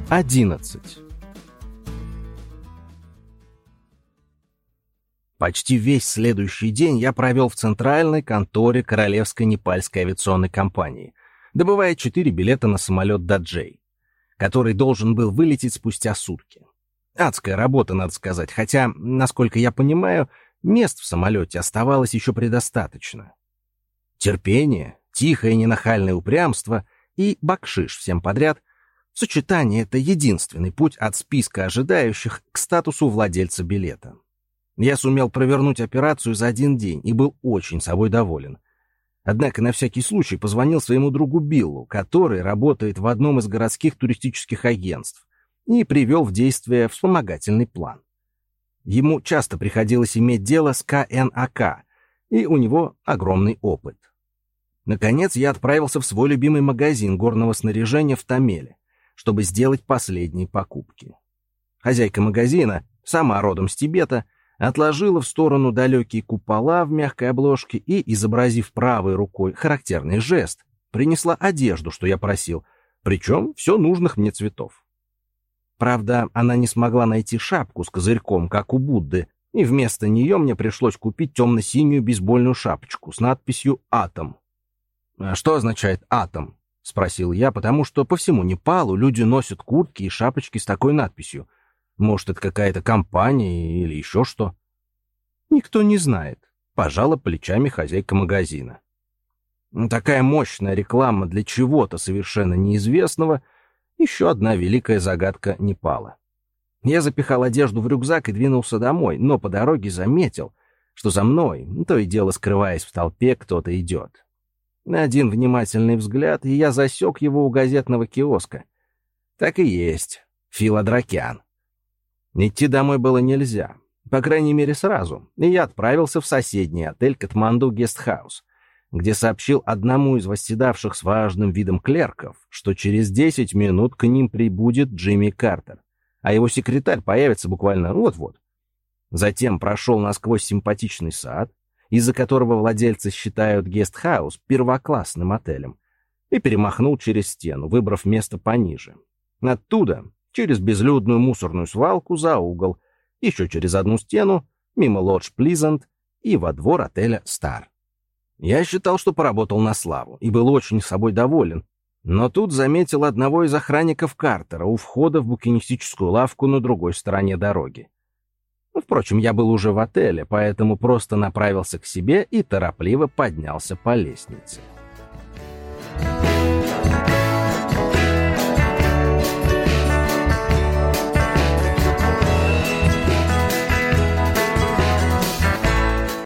11. Почти весь следующий день я провел в центральной конторе Королевской Непальской авиационной компании, добывая 4 билета на самолет «Даджей», который должен был вылететь спустя сутки. Адская работа, надо сказать, хотя, насколько я понимаю, мест в самолете оставалось еще предостаточно. Терпение, тихое ненахальное упрямство и бакшиш всем подряд — в сочетании это единственный путь от списка ожидающих к статусу владельца билета. Я сумел провернуть операцию за 1 день и был очень собой доволен. Однако на всякий случай позвонил своему другу Биллу, который работает в одном из городских туристических агентств, и привел в действие вспомогательный план. Ему часто приходилось иметь дело с КНАК, и у него огромный опыт. Наконец я отправился в свой любимый магазин горного снаряжения в Тамеле, чтобы сделать последние покупки. Хозяйка магазина, сама родом с Тибета, отложила в сторону далекие купола в мягкой обложке и, изобразив правой рукой характерный жест, принесла одежду, что я просил, причем все нужных мне цветов. Правда, она не смогла найти шапку с козырьком, как у Будды, и вместо нее мне пришлось купить темно-синюю бейсбольную шапочку с надписью «Атом». «А что означает «Атом»?» — спросил я, потому что по всему Непалу люди носят куртки и шапочки с такой надписью. Может, это какая-то компания или еще что? Никто не знает, пожала плечами хозяйка магазина. Такая мощная реклама для чего-то совершенно неизвестного — еще одна великая загадка Непала. Я запихал одежду в рюкзак и двинулся домой, но по дороге заметил, что за мной, то и дело скрываясь в толпе, кто-то идет. На один внимательный взгляд, и я засек его у газетного киоска. Так и есть, Филадракян. Идти домой было нельзя, по крайней мере сразу, и я отправился в соседний отель «Катманду Гестхаус», где сообщил одному из восседавших с важным видом клерков, что через 10 минут к ним прибудет Джимми Картер, а его секретарь появится буквально вот-вот. Затем прошел насквозь симпатичный сад, из-за которого владельцы считают Гестхаус первоклассным отелем, и перемахнул через стену, выбрав место пониже. Оттуда через безлюдную мусорную свалку за угол, еще через одну стену, мимо лодж Плизант и во двор отеля Стар. Я считал, что поработал на славу, и был очень собой доволен, но тут заметил одного из охранников Картера у входа в букинистическую лавку на другой стороне дороги. Впрочем, я был уже в отеле, поэтому просто направился к себе и торопливо поднялся по лестнице.